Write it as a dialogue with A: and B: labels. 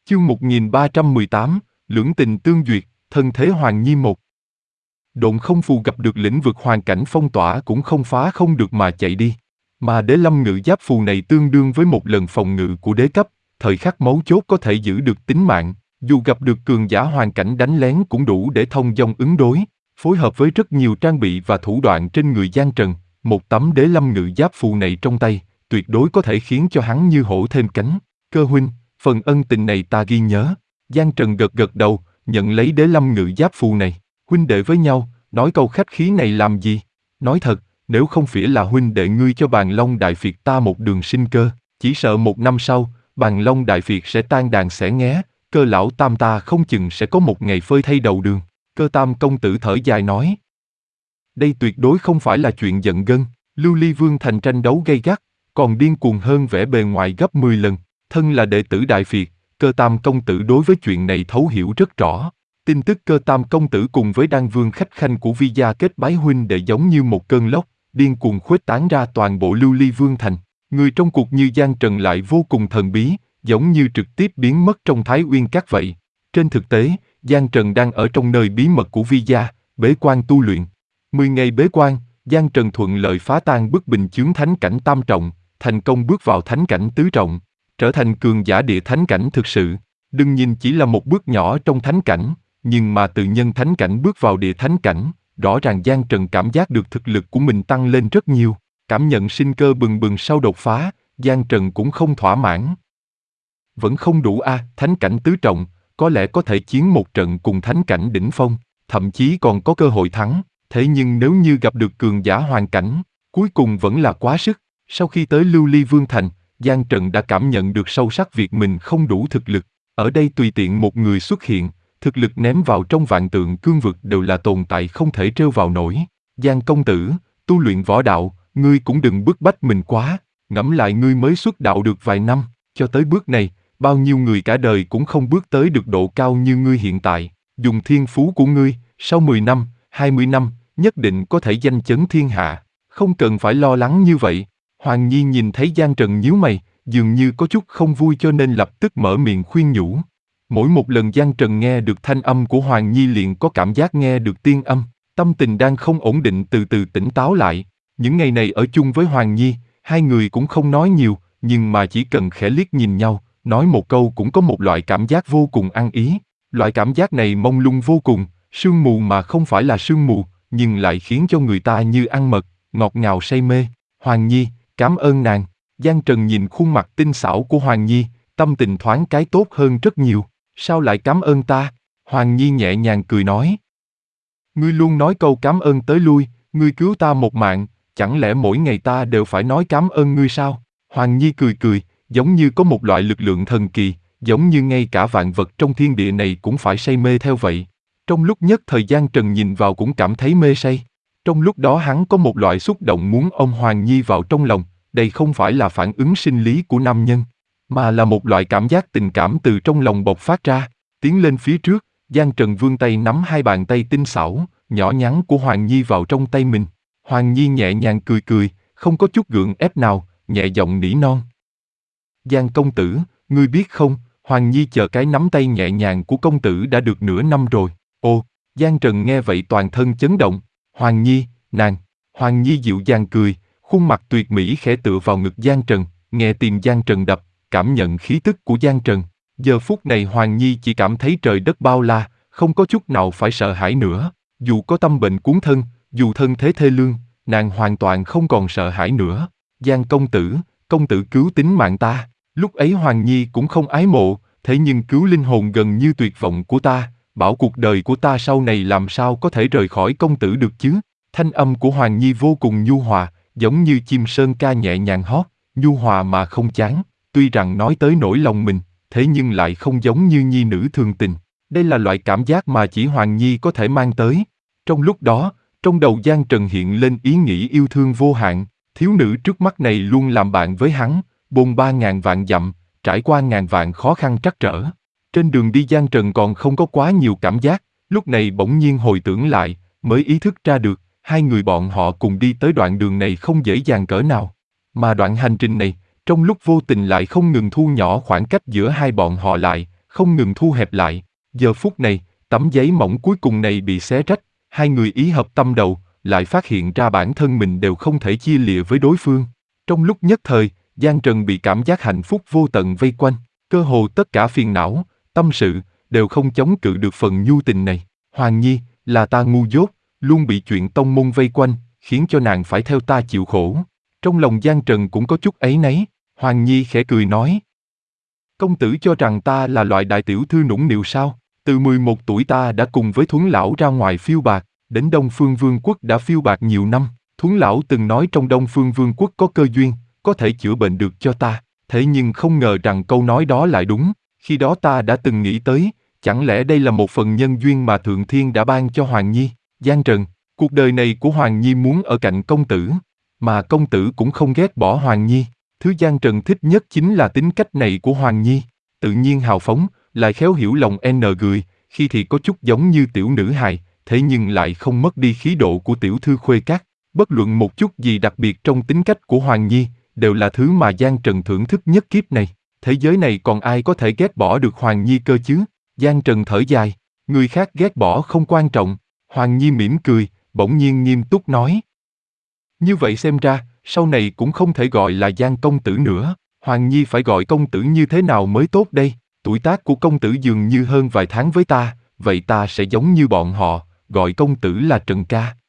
A: Chương 1318, Lưỡng tình tương duyệt, thân thế Hoàng Nhi một. Độn không phù gặp được lĩnh vực hoàn cảnh phong tỏa cũng không phá không được mà chạy đi. Mà đế lâm ngự giáp phù này tương đương với một lần phòng ngự của đế cấp, thời khắc mấu chốt có thể giữ được tính mạng, dù gặp được cường giả hoàn cảnh đánh lén cũng đủ để thông dong ứng đối. Phối hợp với rất nhiều trang bị và thủ đoạn trên người Giang Trần, một tấm đế lâm ngự giáp phù này trong tay, tuyệt đối có thể khiến cho hắn như hổ thêm cánh. Cơ huynh, phần ân tình này ta ghi nhớ. Giang Trần gật gật đầu, nhận lấy đế lâm ngự giáp phù này. Huynh đệ với nhau, nói câu khách khí này làm gì? Nói thật, nếu không phải là huynh đệ ngươi cho Bàn Long Đại Việt ta một đường sinh cơ, chỉ sợ một năm sau, Bàn Long Đại Việt sẽ tan đàn xẻ nghé, Cơ lão tam ta không chừng sẽ có một ngày phơi thay đầu đường. Cơ tam công tử thở dài nói. Đây tuyệt đối không phải là chuyện giận gân, Lưu Ly Vương thành tranh đấu gay gắt, còn điên cuồng hơn vẻ bề ngoài gấp 10 lần. Thân là đệ tử Đại Việt, Cơ tam công tử đối với chuyện này thấu hiểu rất rõ. Tin tức Cơ tam công tử cùng với Đan Vương khách khanh của Vi gia kết bái huynh đệ giống như một cơn lốc, điên cuồng khuếch tán ra toàn bộ Lưu Ly Vương thành. Người trong cuộc như Giang Trần lại vô cùng thần bí, giống như trực tiếp biến mất trong Thái Uyên Các vậy. Trên thực tế, Giang Trần đang ở trong nơi bí mật của Vi gia, bế quan tu luyện. 10 ngày bế quan, Giang Trần thuận lợi phá tan bức bình chướng thánh cảnh tam trọng, thành công bước vào thánh cảnh tứ trọng, trở thành cường giả địa thánh cảnh thực sự. Đừng nhìn chỉ là một bước nhỏ trong thánh cảnh, nhưng mà từ nhân thánh cảnh bước vào địa thánh cảnh, rõ ràng Giang Trần cảm giác được thực lực của mình tăng lên rất nhiều. Cảm nhận sinh cơ bừng bừng sau đột phá, Giang Trần cũng không thỏa mãn. Vẫn không đủ thánh cảnh tứ trọng, có lẽ có thể chiến một trận cùng thánh cảnh đỉnh phong, thậm chí còn có cơ hội thắng. Thế nhưng nếu như gặp được cường giả hoàn cảnh, cuối cùng vẫn là quá sức. Sau khi tới Lưu Ly Vương thành, Giang Trần đã cảm nhận được sâu sắc việc mình không đủ thực lực. Ở đây tùy tiện một người xuất hiện, thực lực ném vào trong vạn tượng cương vực đều là tồn tại không thể trêu vào nổi. Giang công tử, tu luyện võ đạo, ngươi cũng đừng bức bách mình quá. Ngẫm lại ngươi mới xuất đạo được vài năm, cho tới bước này, bao nhiêu người cả đời cũng không bước tới được độ cao như ngươi hiện tại. Dùng thiên phú của ngươi, sau 10 năm, 20 năm, nhất định có thể danh chấn thiên hạ. Không cần phải lo lắng như vậy. Hoàng Nhi nhìn thấy Giang Trần nhíu mày, dường như có chút không vui cho nên lập tức mở miệng khuyên nhủ. Mỗi một lần Giang Trần nghe được thanh âm của Hoàng Nhi liền có cảm giác nghe được tiên âm, tâm tình đang không ổn định từ từ tỉnh táo lại. Những ngày này ở chung với Hoàng Nhi, hai người cũng không nói nhiều, nhưng mà chỉ cần khẽ liếc nhìn nhau, nói một câu cũng có một loại cảm giác vô cùng ăn ý. Loại cảm giác này mông lung vô cùng, sương mù mà không phải là sương mù, nhưng lại khiến cho người ta như ăn mật, ngọt ngào say mê. Hoàng Nhi, cảm ơn nàng. Giang Trần nhìn khuôn mặt tinh xảo của Hoàng Nhi, tâm tình thoáng cái tốt hơn rất nhiều. Sao lại cảm ơn ta? Hoàng Nhi nhẹ nhàng cười nói. Ngươi luôn nói câu cảm ơn tới lui, ngươi cứu ta một mạng, chẳng lẽ mỗi ngày ta đều phải nói cảm ơn ngươi sao? Hoàng Nhi cười cười, giống như có một loại lực lượng thần kỳ, giống như ngay cả vạn vật trong thiên địa này cũng phải say mê theo vậy. Trong lúc nhất thời gian Trần nhìn vào cũng cảm thấy mê say. Trong lúc đó hắn có một loại xúc động muốn ôm Hoàng Nhi vào trong lòng, đây không phải là phản ứng sinh lý của nam nhân, mà là một loại cảm giác tình cảm từ trong lòng bộc phát ra. Tiến lên phía trước, Giang Trần vươn tay nắm hai bàn tay tinh xảo, nhỏ nhắn của Hoàng Nhi vào trong tay mình. Hoàng Nhi nhẹ nhàng cười cười, không có chút gượng ép nào, nhẹ giọng nỉ non. Giang công tử, ngươi biết không, Hoàng Nhi chờ cái nắm tay nhẹ nhàng của công tử đã được nửa năm rồi. Ồ, Giang Trần nghe vậy toàn thân chấn động. Hoàng Nhi, nàng. Hoàng Nhi dịu dàng cười, khuôn mặt tuyệt mỹ khẽ tựa vào ngực Giang Trần, nghe tim Giang Trần đập, cảm nhận khí tức của Giang Trần. Giờ phút này Hoàng Nhi chỉ cảm thấy trời đất bao la, không có chút nào phải sợ hãi nữa. Dù có tâm bệnh cuốn thân, dù thân thế thê lương, nàng hoàn toàn không còn sợ hãi nữa. Giang công tử cứu tính mạng ta. Lúc ấy Hoàng Nhi cũng không ái mộ, thế nhưng cứu linh hồn gần như tuyệt vọng của ta, bảo cuộc đời của ta sau này làm sao có thể rời khỏi công tử được chứ. Thanh âm của Hoàng Nhi vô cùng nhu hòa, giống như chim sơn ca nhẹ nhàng hót, nhu hòa mà không chán. Tuy rằng nói tới nỗi lòng mình, thế nhưng lại không giống như nhi nữ thường tình. Đây là loại cảm giác mà chỉ Hoàng Nhi có thể mang tới. Trong lúc đó, trong đầu Giang Trần hiện lên ý nghĩ yêu thương vô hạn. Thiếu nữ trước mắt này luôn làm bạn với hắn, bôn ba ngàn vạn dặm, trải qua ngàn vạn khó khăn trắc trở. Trên đường đi Giang Trần còn không có quá nhiều cảm giác, lúc này bỗng nhiên hồi tưởng lại, mới ý thức ra được, hai người bọn họ cùng đi tới đoạn đường này không dễ dàng cỡ nào. Mà đoạn hành trình này, trong lúc vô tình lại không ngừng thu nhỏ khoảng cách giữa hai bọn họ lại, không ngừng thu hẹp lại. Giờ phút này, tấm giấy mỏng cuối cùng này bị xé rách, hai người ý hợp tâm đầu, lại phát hiện ra bản thân mình đều không thể chia lìa với đối phương. Trong lúc nhất thời, Giang Trần bị cảm giác hạnh phúc vô tận vây quanh, cơ hồ tất cả phiền não, tâm sự, đều không chống cự được phần nhu tình này. Hoàng Nhi, là ta ngu dốt, luôn bị chuyện tông môn vây quanh, khiến cho nàng phải theo ta chịu khổ. Trong lòng Giang Trần cũng có chút áy náy, Hoàng Nhi khẽ cười nói. Công tử cho rằng ta là loại đại tiểu thư nũng nịu sao? Từ 11 tuổi ta đã cùng với Thuấn Lão ra ngoài phiêu bạc, đến Đông Phương Vương quốc đã phiêu bạc nhiều năm. Thuấn Lão từng nói trong Đông Phương Vương quốc có cơ duyên, có thể chữa bệnh được cho ta. Thế nhưng không ngờ rằng câu nói đó lại đúng. Khi đó ta đã từng nghĩ tới, chẳng lẽ đây là một phần nhân duyên mà Thượng Thiên đã ban cho Hoàng Nhi? Giang Trần, cuộc đời này của Hoàng Nhi muốn ở cạnh công tử, mà công tử cũng không ghét bỏ Hoàng Nhi. Thứ Giang Trần thích nhất chính là tính cách này của Hoàng Nhi, tự nhiên hào phóng, lại khéo hiểu lòng người, khi thì có chút giống như tiểu nữ hài, thế nhưng lại không mất đi khí độ của tiểu thư khuê các. Bất luận một chút gì đặc biệt trong tính cách của Hoàng Nhi, đều là thứ mà Giang Trần thưởng thức nhất kiếp này. Thế giới này còn ai có thể ghét bỏ được Hoàng Nhi cơ chứ? Giang Trần thở dài, người khác ghét bỏ không quan trọng. Hoàng Nhi mỉm cười, bỗng nhiên nghiêm túc nói. Như vậy xem ra, sau này cũng không thể gọi là Giang công tử nữa. Hoàng Nhi phải gọi công tử như thế nào mới tốt đây? Tuổi tác của công tử dường như hơn vài tháng với ta, vậy ta sẽ giống như bọn họ, gọi công tử là Trần ca.